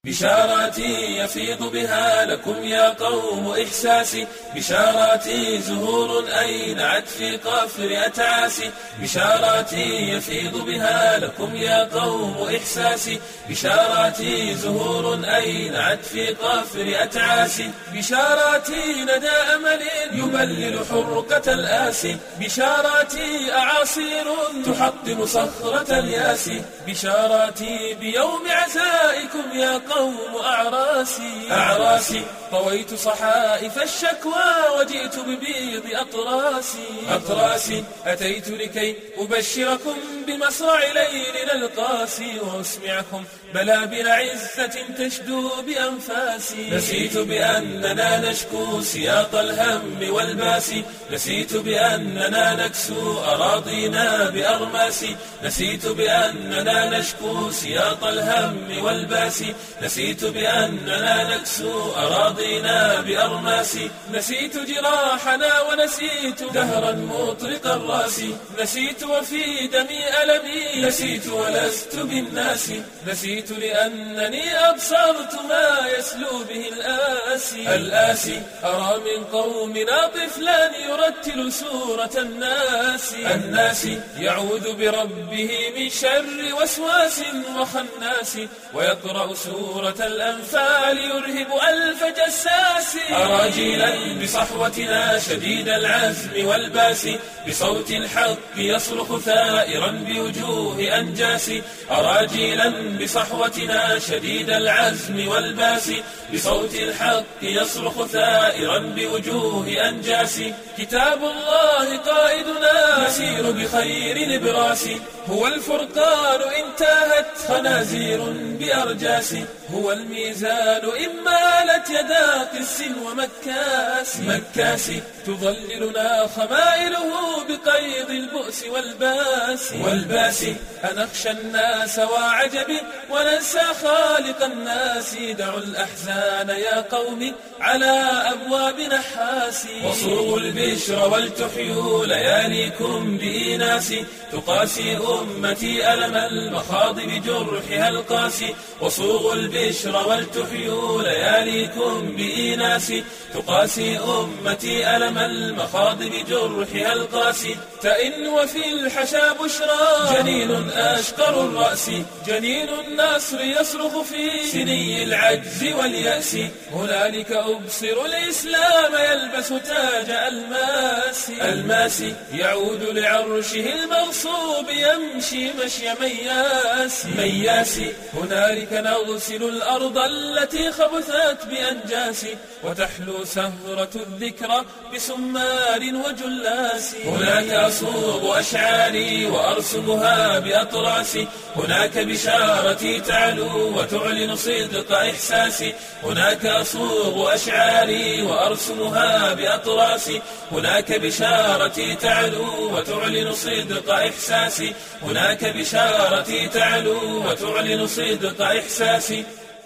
بشاراتي يفيض بها لكم يا قوم إحساسي، بشاراتي زهور أينعت في قفر أتعاسي، بشاراتي يفيض بها لكم يا قوم إحساسي، بشاراتي زهور أينعت في قفر أتعاسي، بشاراتي ندى أمل يبلل حرقة الآسي، بشاراتي أعاصير تحطم صخرة الياس، بشاراتي بيوم عزائكم يا قوم أعراسي طويت صحائف الشكوى وجئت ببيض أطراسي أتيت لكي أبشركم بمصرع ليلنا القاسي، وأسمعكم بلابل عزة تشدو بأنفاسي. نسيت بأننا نشكو سياط الهم والباس، نسيت بأننا نكسو أراضينا بأرماسي، نسيت بأننا نشكو سياط الهم والباس، نسيت بأننا نكسو أراضينا بأرماسي، نسيت جراحنا ونسيت دهرا مطرق الراس، نسيت وفي دمي ألمي، نسيت ولست بالناس، نسيت لأنني أبصرت ما يسلو به الآسي أرى من قومنا طفلا يرتل سورة الناس يعوذ بربه من شر وسواس وخناس، ويقرأ سورة الأنفال يرهب ألف جساس. أرى جيلا بصحوتنا شديد العزم والباس، بصوت الحق يصرخ ثائرا بوجوه أنجاس، أرى جيلا بصحوتنا شديد العزم والباس، بصوت الحق يصرخ ثائرا بوجوه أنجاس. كتاب الله قائدنا نسير بخير نبراس، هو الفرقان إن تاهت خنازير بأرجاس، هو الميزان إن مالت يدا قس ومكاس، تظللنا خمائله بقيض البؤس والباس. أنخشى الناس وعجب وننسى خالق الناس، دعوا الأحزان يا قوم على أبواب نحاس، وصوغوا البشر ولتحيوا لياليكم بإناس، تقاسي أمتي ألم المخاض بجرحها القاسي، وصوغوا البشر ولتحيوا لياليكم بإناس، تقاسي أمتي ألم المخاض بجرحها القاسي. تئن وفي الحشا بشرى جنين أشقر الرأس، جنين النصر يصرخ في سني العجز واليأس، هنالك أبصر الإسلام يلبس تاج الماس، يعود لعرشه المغصوب يمشي مشي مياس، هنالك نغسل الأرض التي خبثت بأنجاس، وتحلو سهرة الذكرى بسمار وجلاس، هناك أصوغ أشعاري وأرسمها بأطراسي، هناك بشارتي تعلو وتعلن صدق إحساسي، هناك أصوغ أشعاري وأرسمها بأطراسي، هناك بشارتي تعلو وتعلن صدق إحساسي، هناك بشارتي تعلو وتعلن صدق إحساسي.